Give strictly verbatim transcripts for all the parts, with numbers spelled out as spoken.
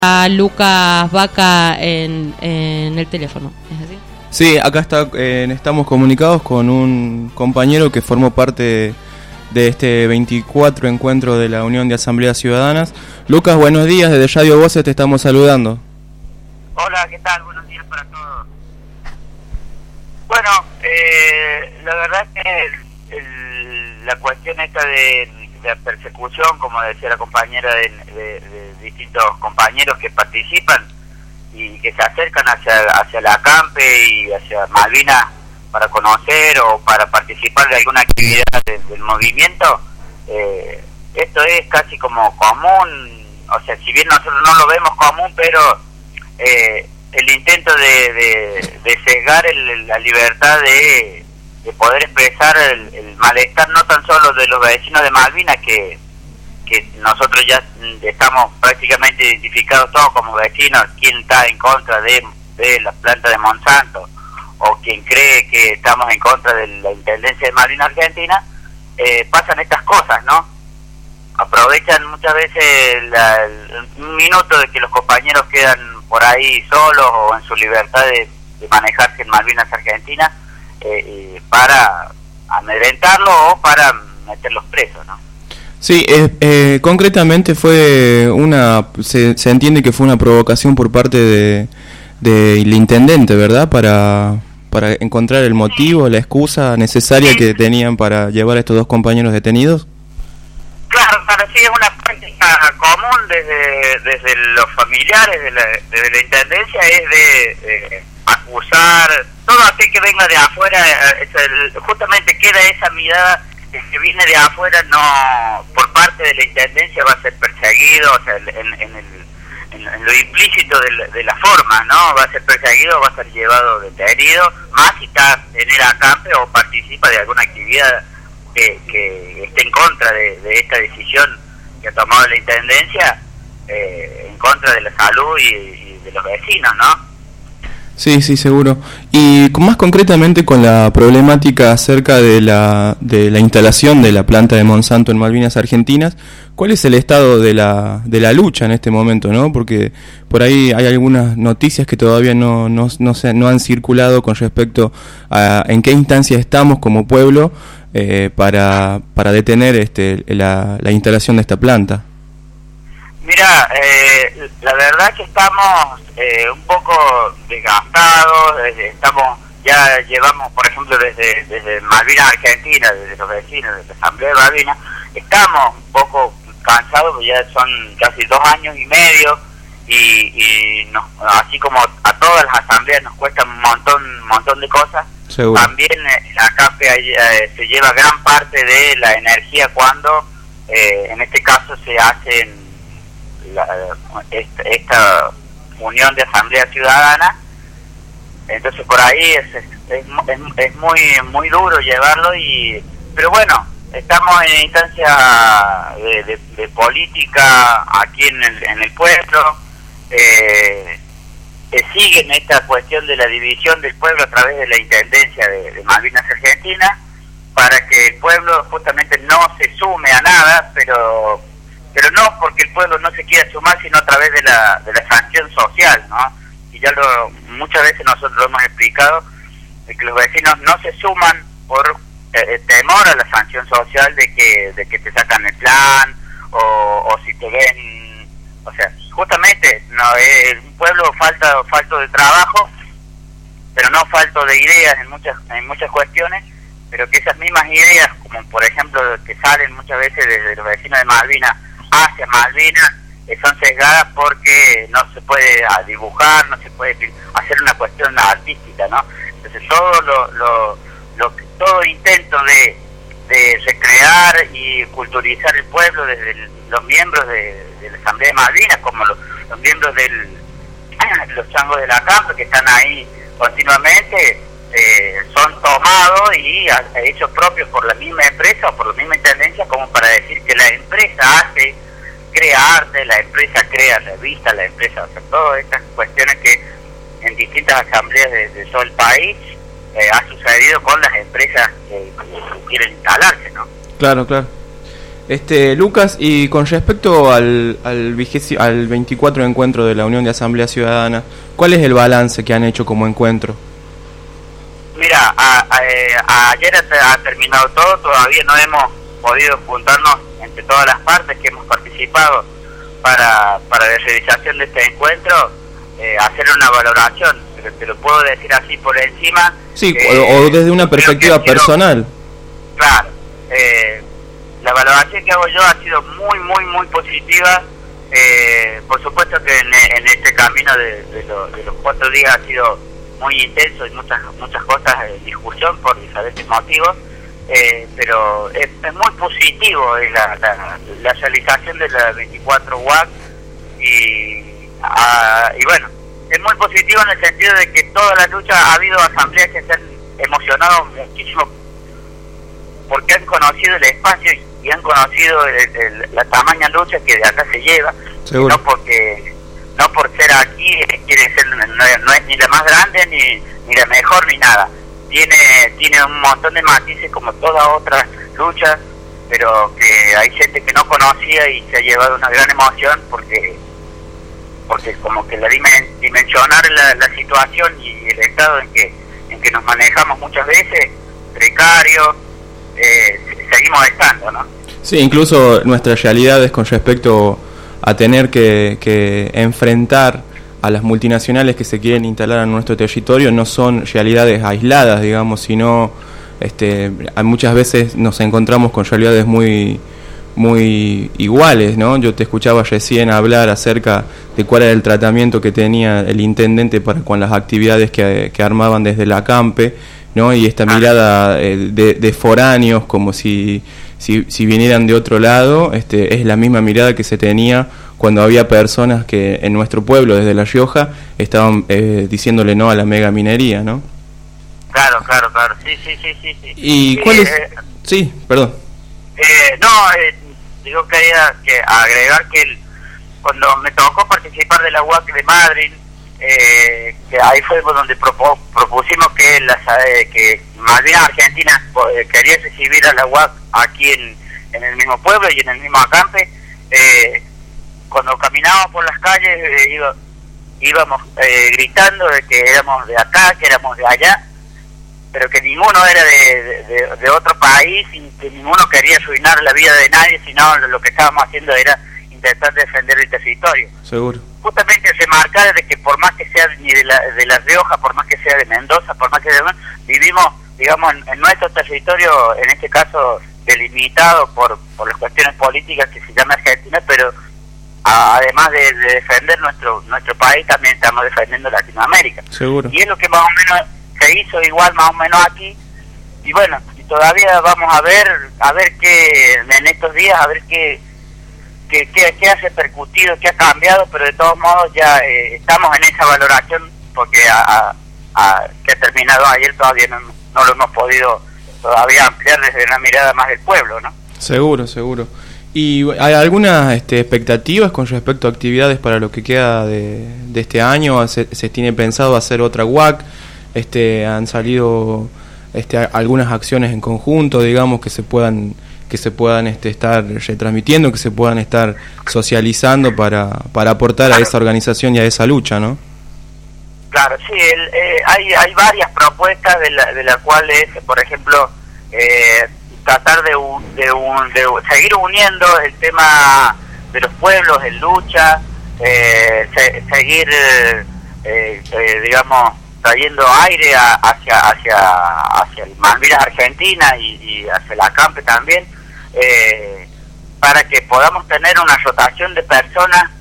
a Lucas Vaca en, en el teléfono, ¿es así? Sí, acá está, eh, estamos comunicados con un compañero que formó parte de este veinticuatro encuentro de la Unión de Asambleas Ciudadanas. Lucas, buenos días, desde Radio Voces te estamos saludando. Hola, ¿qué tal? Buenos días para todos. Bueno, eh, la verdad es que el, el, la cuestión esta de, de la persecución, como decía la compañera, de, de, de distintos compañeros que participan y que se acercan hacia, hacia la Acampe y hacia Malvinas para conocer o para participar de alguna actividad de, del movimiento, eh, esto es casi como común, o sea, si bien nosotros no lo vemos común, pero eh, el intento de, de, de cegar el, la libertad de, de poder expresar el, el malestar no tan solo de los vecinos de Malvinas, que que nosotros ya estamos prácticamente identificados todos como vecinos, quién está en contra de, de la planta de Monsanto o quien cree que estamos en contra de la Intendencia de Malvinas Argentina, eh, pasan estas cosas, ¿no? Aprovechan muchas veces la, el, un minuto de que los compañeros quedan por ahí solos o en su libertad de, de manejarse en Malvinas Argentina eh, para amedrentarlo o para meterlos presos, ¿no? Sí, eh, eh, concretamente fue una, se, se entiende que fue una provocación por parte de del intendente, ¿verdad? Para para encontrar el motivo, la excusa necesaria que tenían para llevar a estos dos compañeros detenidos. Claro, claro, sí, es una práctica común desde desde los familiares, de la, desde la intendencia, es de, de acusar todo aquel que venga de afuera, es el, justamente queda esa mirada que viene de afuera, no por parte de la intendencia va a ser perseguido, o sea, en, en, el, en, en lo implícito de la, de la forma, ¿no? Va a ser perseguido, va a ser llevado detenido, más si está en el acampe o participa de alguna actividad que, que esté en contra de, de esta decisión que ha tomado la intendencia, eh, en contra de la salud y, y de los vecinos, ¿no? Sí, sí, seguro. Y más concretamente con la problemática acerca de la de la instalación de la planta de Monsanto en Malvinas Argentinas, ¿cuál es el estado de la de la lucha en este momento, no? Porque por ahí hay algunas noticias que todavía no no no, se, no han circulado con respecto a en qué instancia estamos como pueblo eh, para para detener este la, la instalación de esta planta. Mira, eh, la verdad que estamos eh, un poco desgastados, desde, estamos ya llevamos, por ejemplo, desde desde Malvinas Argentina, desde los vecinos de la Asamblea de Malvinas, estamos un poco cansados, porque ya son casi dos años y medio, y, y nos, así como a todas las asambleas nos cuesta un montón, un montón de cosas. Seguro. También eh, la CAPE eh, se lleva gran parte de la energía cuando, eh, en este caso, se hacen La, esta, esta unión de asamblea ciudadana, entonces por ahí es es, es, es muy muy duro llevarlo, y pero bueno, estamos en instancia de, de, de política aquí en el, en el pueblo, eh, que siguen esta cuestión de la división del pueblo a través de la intendencia de, de Malvinas Argentina, para que el pueblo justamente no se sume a nada, pero pero no porque el pueblo no se quiera sumar, sino a través de la de la sanción social, ¿no? Y ya lo muchas veces nosotros lo hemos explicado, de que los vecinos no se suman por eh, temor a la sanción social de que de que te sacan el plan, o, o si te ven, o sea, justamente no es un pueblo falta falto de trabajo, pero no falto de ideas en muchas en muchas cuestiones, pero que esas mismas ideas, como por ejemplo que salen muchas veces desde los vecinos de Malvinas hacia Malvinas, eh, son sesgadas porque no se puede a, dibujar, no se puede hacer una cuestión artística, ¿no? Entonces todo lo, lo, lo todo intento de, de recrear y culturizar el pueblo desde el, los miembros de, de la Asamblea de Malvinas, como los, los miembros del los changos de la Acampe que están ahí continuamente, eh, son tomados y a, hechos propios por la misma empresa o por la misma intendencia, como para decir que la empresa hace, crea arte, la empresa crea revistas, la empresa, o sea, todas estas cuestiones que en distintas asambleas de, de todo el país eh, ha sucedido con las empresas que quieren instalarse, ¿no? Claro, claro. Este, Lucas, y con respecto al al, vigesi- al veinticuatro encuentro de la Unión de Asamblea Ciudadana, ¿cuál es el balance que han hecho como encuentro? Mira, a, a, eh, ayer ha, ha terminado todo, todavía no hemos podido juntarnos entre todas las partes que hemos participado para, para la realización de este encuentro, eh, hacer una valoración, pero te lo puedo decir así por encima. Sí, eh, o, o desde una perspectiva personal. Claro, eh, la valoración que hago yo ha sido muy, muy, muy positiva. Eh, por supuesto que en, en este camino de, de, lo, de los cuatro días ha sido muy intenso y muchas muchas cosas en discusión por diferentes motivos, eh, pero es, es muy positivo eh, la, la, la realización de la veinticuatro U A C y, a, y bueno, es muy positivo en el sentido de que toda la lucha, ha habido asambleas que se han emocionado muchísimo porque han conocido el espacio y han conocido el, el, la tamaña lucha que de acá se lleva, Seguro. no porque no por ser aquí quiere ser, no, no es ni la más grande ni, ni la mejor ni nada, tiene tiene un montón de matices como todas otras luchas, pero que hay gente que no conocía y se ha llevado una gran emoción porque porque como que la dimen, dimensionar la, la situación y el estado en que en que nos manejamos muchas veces precario, eh, seguimos estando, ¿no? Sí, incluso nuestras realidades con respecto a tener que, que enfrentar a las multinacionales que se quieren instalar en nuestro territorio no son realidades aisladas, digamos, sino este, muchas veces nos encontramos con realidades muy muy iguales, ¿no? Yo te escuchaba recién hablar acerca de cuál era el tratamiento que tenía el intendente para con las actividades que, que armaban desde la Campe, ¿no? Y esta mirada eh, de, de foráneos como si, si si vinieran de otro lado, este es la misma mirada que se tenía cuando había personas que en nuestro pueblo, desde La Rioja, estaban eh, diciéndole no a la mega minería, ¿no? Claro, claro, claro, sí, sí, sí, sí. sí. ¿Y eh, cuál es? Eh, Sí, perdón. eh, no, eh, digo que quería que agregar que el, cuando me tocó participar de la U A C de Madrid, eh, que ahí fue donde propo, propusimos que las eh, que Malvinas Argentina eh, quería recibir a la U A C aquí en, en el mismo pueblo y en el mismo acampe. eh, cuando caminábamos por las calles eh, iba, íbamos eh, gritando de que éramos de acá, que éramos de allá, pero que ninguno era de, de, de otro país y que ninguno quería arruinar la vida de nadie, sino lo que estábamos haciendo era intentar defender el territorio. Seguro. Justamente remarcar de que por más que sea ni de la, de la Rioja, por más que sea de Mendoza, por más que sea, vivimos, digamos, en, en nuestro territorio, en este caso delimitado por, por las cuestiones políticas que se llama Argentina, pero a, además de, de defender nuestro nuestro país, también estamos defendiendo Latinoamérica. Seguro. Y es lo que más o menos se hizo igual más o menos aquí, y bueno, y todavía vamos a ver, a ver qué, en estos días, a ver qué qué, qué, qué ha repercutido, qué ha cambiado, pero de todos modos ya eh, estamos en esa valoración, porque a, a, a, que ha terminado ayer todavía no, no lo hemos podido todavía ampliar desde una mirada más del pueblo, ¿no? Seguro, seguro. ¿Y hay algunas este, expectativas con respecto a actividades para lo que queda de, de este año? ¿Se, se tiene pensado hacer otra U A C? Este, ¿Han salido este, algunas acciones en conjunto, digamos, que se puedan que se puedan este, estar retransmitiendo, que se puedan estar socializando para, para aportar claro. a esa organización y a esa lucha, ¿no? Claro, sí, el, eh, hay hay varias propuestas de la, de las cuales, por ejemplo, eh, tratar de, de, un, de seguir uniendo el tema de los pueblos en lucha, eh, se, seguir, eh, eh, digamos, trayendo aire a, hacia hacia hacia el Malvinas Argentina y, y hacia la Campe también, eh, para que podamos tener una rotación de personas,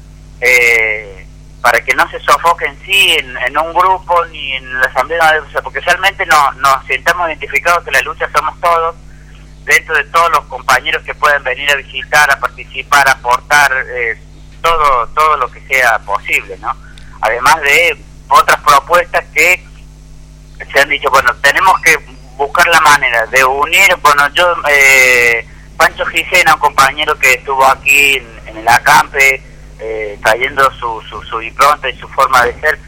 eh, para que no se sofoque en sí en, en un grupo ni en la asamblea, o sea, porque realmente no, nos sintamos identificados que la lucha somos todos, dentro de todos los compañeros que pueden venir a visitar, a participar, a aportar, eh, todo todo lo que sea posible, ¿no? Además de otras propuestas que se han dicho, bueno, tenemos que buscar la manera de unir, bueno, yo, eh, Pancho Gisena, un compañero que estuvo aquí en, en el acampe, eh, trayendo su, su, su impronta y su forma de ser,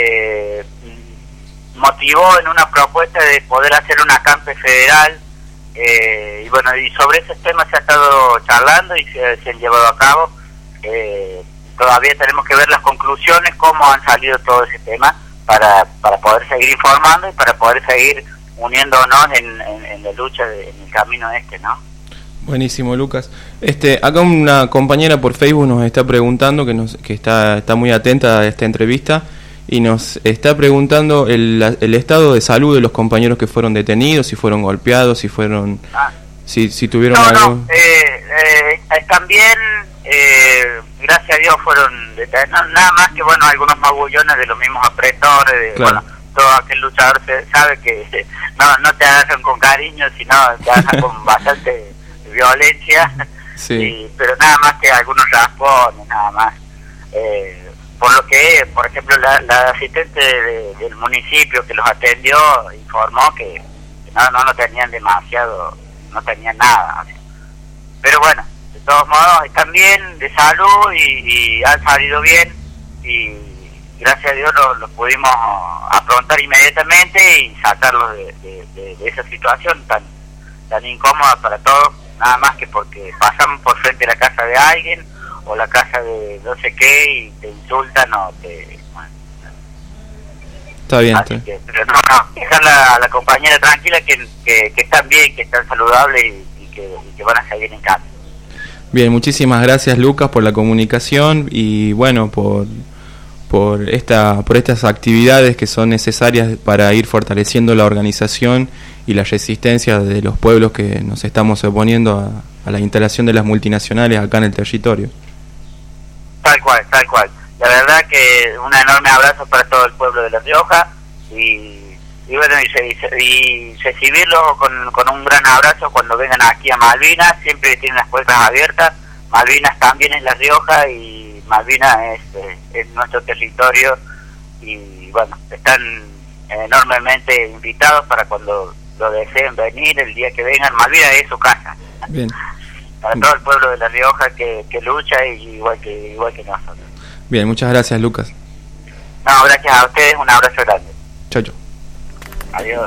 eh, motivó en una propuesta de poder hacer un acampe federal eh, y bueno, y sobre esos temas se ha estado charlando y se, se han llevado a cabo. Eh, todavía tenemos que ver las conclusiones, cómo han salido todo ese tema, para, para poder seguir informando y para poder seguir uniéndonos en, en, en la lucha, de, en el camino este, ¿no? Buenísimo, Lucas. Este, acá una compañera por Facebook nos está preguntando, que nos que está está muy atenta a esta entrevista, y nos está preguntando el, el estado de salud de los compañeros que fueron detenidos, si fueron golpeados, si fueron ah. si si tuvieron no, algo. No, eh, eh, también eh, gracias a Dios fueron detenidos, nada más que bueno, algunos magullones de los mismos apretores, de, claro. Bueno, todo aquel luchador se sabe que no no te agarran con cariño, sino te agarran con bastante violencia, sí. Y, pero nada más que algunos raspones, nada más. Eh, por lo que, por ejemplo, la, la asistente de, del municipio que los atendió informó que, que no, no no tenían demasiado, no tenían nada. Así. Pero bueno, de todos modos están bien de salud y, y han salido bien, y gracias a Dios los lo pudimos afrontar inmediatamente y sacarlos de, de, de, de esa situación tan tan incómoda para todos. Nada más que porque pasamos por frente a la casa de alguien o la casa de no sé qué y te insultan o te... Bueno. Está bien. Así que, pero no, no, dejar a la compañera tranquila que, que, que están bien, que están saludables y, y, que, y que van a salir en casa. Bien, muchísimas gracias, Lucas, por la comunicación y bueno, por por esta por estas actividades que son necesarias para ir fortaleciendo la organización y la resistencia de los pueblos que nos estamos oponiendo a, a la instalación de las multinacionales acá en el territorio. Tal cual, tal cual. La verdad que un enorme abrazo para todo el pueblo de La Rioja y, y bueno, y, y, y recibirlos con, con un gran abrazo cuando vengan aquí a Malvinas, siempre tienen las puertas abiertas. Malvinas también es La Rioja y Malvinas es, es nuestro territorio y bueno, están enormemente invitados para cuando lo deseen venir, el día que vengan. Malvinas es su casa. Bien. Para todo el pueblo de La Rioja que, que lucha y igual que igual que nosotros. Bien, muchas gracias, Lucas. No, gracias a ustedes, un abrazo grande. Chau, chau. Adiós.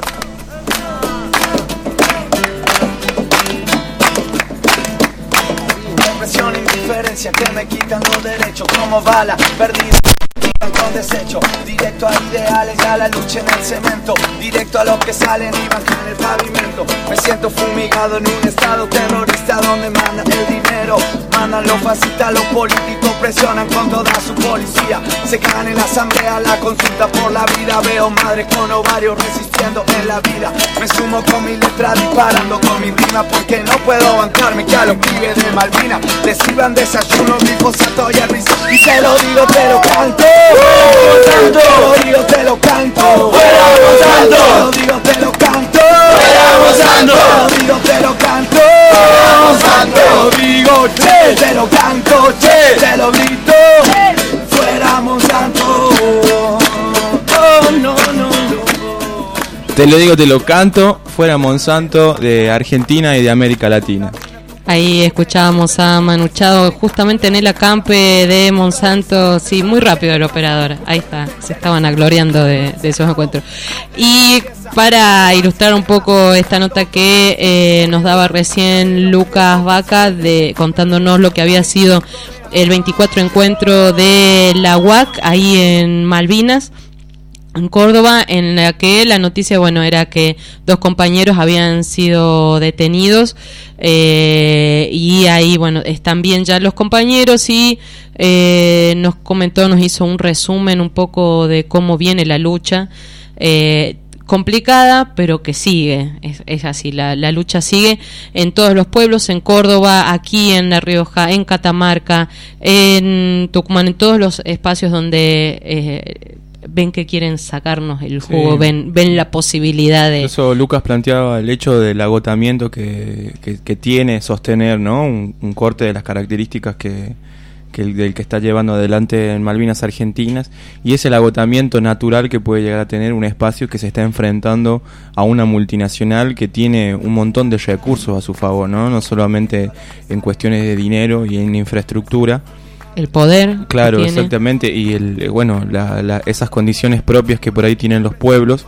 Depresión, indiferencia que me quitan los derechos como bala perdida. Con desecho, directo a ideales, a la lucha en el cemento, directo a los que salen y bajan el pavimento. Me siento fumigado en un estado terrorista donde manda el dinero, mandan los fascistas, los políticos presionan con toda su policía. Se cagan en la asamblea, la consulta por la vida. Veo madres con ovarios resistiendo en la vida. Me sumo con mi letra disparando con mi rima, porque no puedo bancarme que a los pibes de Malvinas les sirvan desayuno, glifosato y risa. Y te lo digo, te lo canto. Te lo digo, te lo canto. Fuera Monsanto. Te lo digo, te lo canto. Fuera Monsanto. Te lo digo, te lo canto. Fuera Monsanto. Te lo digo, che, te lo canto, che, te lo grito. Fuera Monsanto. Oh, no, no, no. Te lo digo, te lo canto. Fuera Monsanto, de Argentina y de América Latina. Ahí escuchábamos a Manu Chao justamente en el acampe de Monsanto, sí, muy rápido el operador, ahí está, se estaban agloriando de, de esos encuentros. Y para ilustrar un poco esta nota que eh, nos daba recién Lucas Vaca, de contándonos lo que había sido el veinticuatro encuentro de la U A C ahí en Malvinas, en Córdoba, en la que la noticia, bueno, era que dos compañeros habían sido detenidos eh, y ahí, bueno, están bien ya los compañeros y eh, nos comentó, nos hizo un resumen un poco de cómo viene la lucha, eh, complicada, pero que sigue, es, es así, la, la lucha sigue en todos los pueblos, en Córdoba, aquí en La Rioja, en Catamarca, en Tucumán, en todos los espacios donde... Eh, ven que quieren sacarnos el jugo, sí. ven ven la posibilidad de... Eso Lucas planteaba el hecho del agotamiento que, que, que tiene sostener, ¿no? Un, un corte de las características que, que el, del que está llevando adelante en Malvinas Argentinas, y es el agotamiento natural que puede llegar a tener un espacio que se está enfrentando a una multinacional que tiene un montón de recursos a su favor, ¿no? No solamente en cuestiones de dinero y en infraestructura, el poder, claro, exactamente, y el bueno la, la, esas condiciones propias que por ahí tienen los pueblos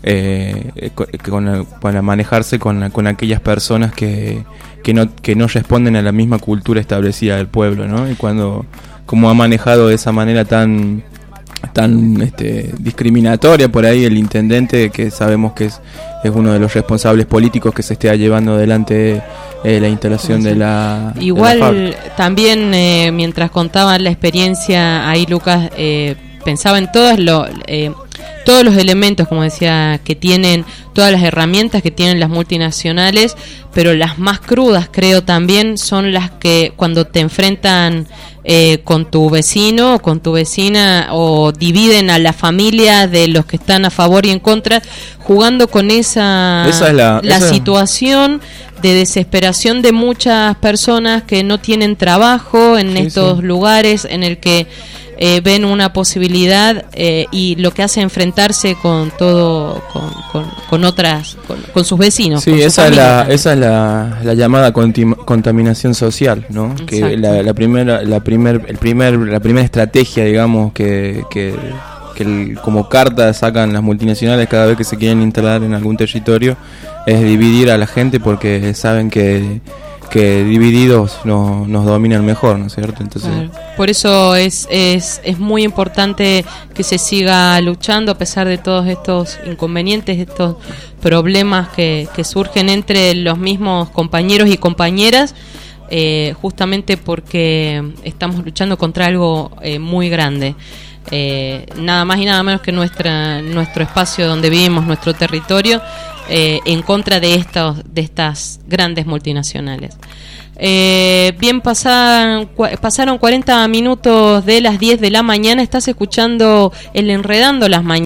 eh, con, para manejarse con, con aquellas personas que, que, no, que no responden a la misma cultura establecida del pueblo, ¿no? Y cuando, como ha manejado de esa manera tan tan este, discriminatoria por ahí el intendente, que sabemos que es, es uno de los responsables políticos que se esté llevando adelante eh, la instalación sí. de la igual de la también eh, mientras contaban la experiencia ahí, Lucas, eh, pensaba en todos los eh, todos los elementos, como decía, que tienen, todas las herramientas que tienen las multinacionales, pero las más crudas creo también son las que cuando te enfrentan eh, con tu vecino o con tu vecina, o dividen a la familia de los que están a favor y en contra, jugando con esa, esa es la, la esa... situación de desesperación de muchas personas que no tienen trabajo en sí, estos sí. lugares en el que Eh, ven una posibilidad eh, y lo que hace enfrentarse con todo, con, con, con otras, con, con sus vecinos. Sí, esa es, la, esa es la, la llamada contim- contaminación social, ¿no? Exacto. Que la, la primera, la primer, el primer, la primera estrategia, digamos, que, que, que el, como carta sacan las multinacionales cada vez que se quieren instalar en algún territorio, es dividir a la gente porque saben que que divididos no, nos dominan mejor, ¿no es cierto? Entonces, claro. Por eso es, es es muy importante que se siga luchando a pesar de todos estos inconvenientes, estos problemas que, que surgen entre los mismos compañeros y compañeras, eh, justamente porque estamos luchando contra algo eh, muy grande. Eh, nada más y nada menos que nuestra nuestro espacio donde vivimos, nuestro territorio, eh, en contra de estos de estas grandes multinacionales. Eh, bien, pasaron, pasaron cuarenta minutos de las diez de la mañana. Estás escuchando el Enredando las Mañanas.